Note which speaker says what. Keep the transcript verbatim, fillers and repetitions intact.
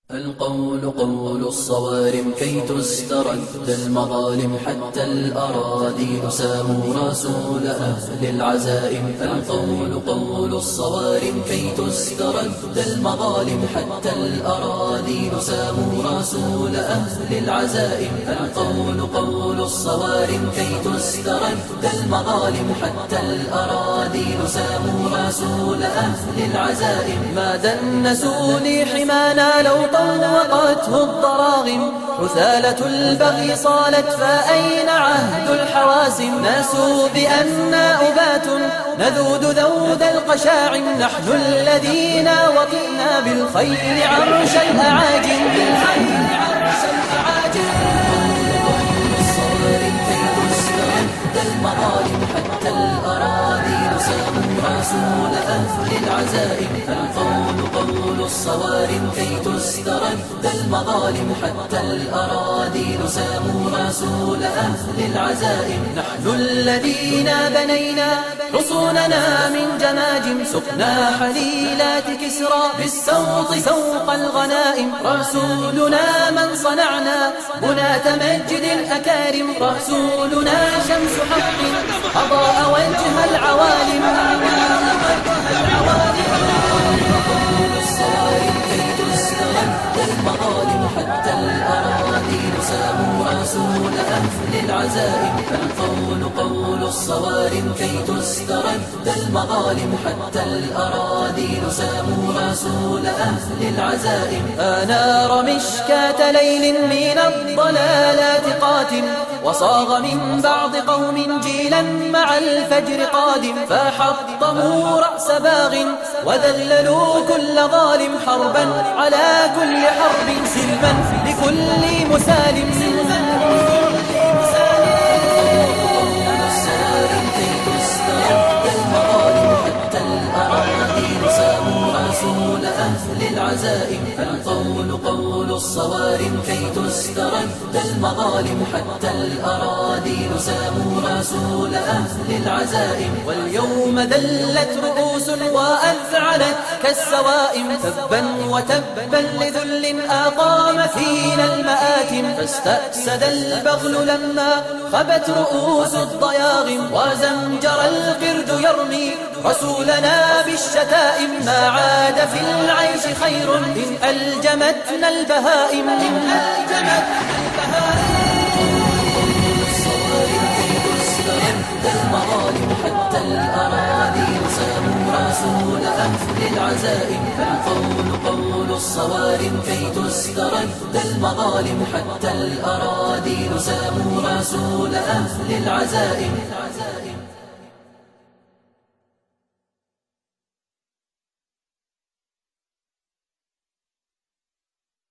Speaker 1: القول قول الصوارم كي تسترد المظالم حتى الأراضي ساموا رسول أهل العزائم. القول قول الصوارم كي تسترد المظالم حتى الأراضي ساموا رسول أهل العزائم. القول قول الصوارم كي تسترد المظالم حتى الأراضي ساموا رسول أهل العزائم. ما دنسوا لي حمانا لو طوقته الضراغم، حثالة البغي صالت فأين عهد الحوازم. ناسوا بأننا أبات نذود ذود القشاعم، نحن الذين وطئنا بالخير عرش الأعاجم. بالخير عرش الأعاجم. الصوارم كي تسترد المظالم حتى الأراضي ساموا رسول أهل العزائم. القول قول الصوارم كي تسترد المظالم حتى الأراضي ساموا رسول أهل العزائم. نحن الذين بنينا حصوننا من جماجم، سقنا حليلات كسرى بالسوط سوق الغنائم. رسولنا من صنعنا بناة مجد الأكارم، رسولنا شمس حق أضاء وجه العوالم. الصوارم كي تسترد المظالم حتى الأراضي ساموا رسول أهل العزائم. القول قول الصوارم كي تسترد المظالم حتى الأراضي ساموا رسول أهل العزائم. آنار مشكاة ليل من الضلالات قاتم، وصاغ من بعض قوم جيلا مع الفجر قادم. فحطموا رأس باغ وذللوا كل ظالم، حربا على كل حرب سلما لكل مسالم. الصوارم كي تسترد المظالم حتى الأراضي ساموا رسول أهل العزائم. القول قول الصوارم كي تسترد المظالم حتى الأراضي ساموا رسول أهل العزائم. واليوم ذلت رؤوس وأذعنت كالسوائم، تبا وتبا لذل أقام فينا المآتم. فاستأسد البغل لما خبت رؤوس الضياغم، وزمجر القرد يرمي رسولنا بالشتائم. ما عاد في العيش خير إن ألجمتنا البهائم. إن ألجمتنا البهائم. الصوارم كي تسترد المظالم حتى الأراضي ساموا رسول أهل العزائم. القول قول الصوارم كي تسترد المظالم حتى الأراضي ساموا رسول أهل العزائم.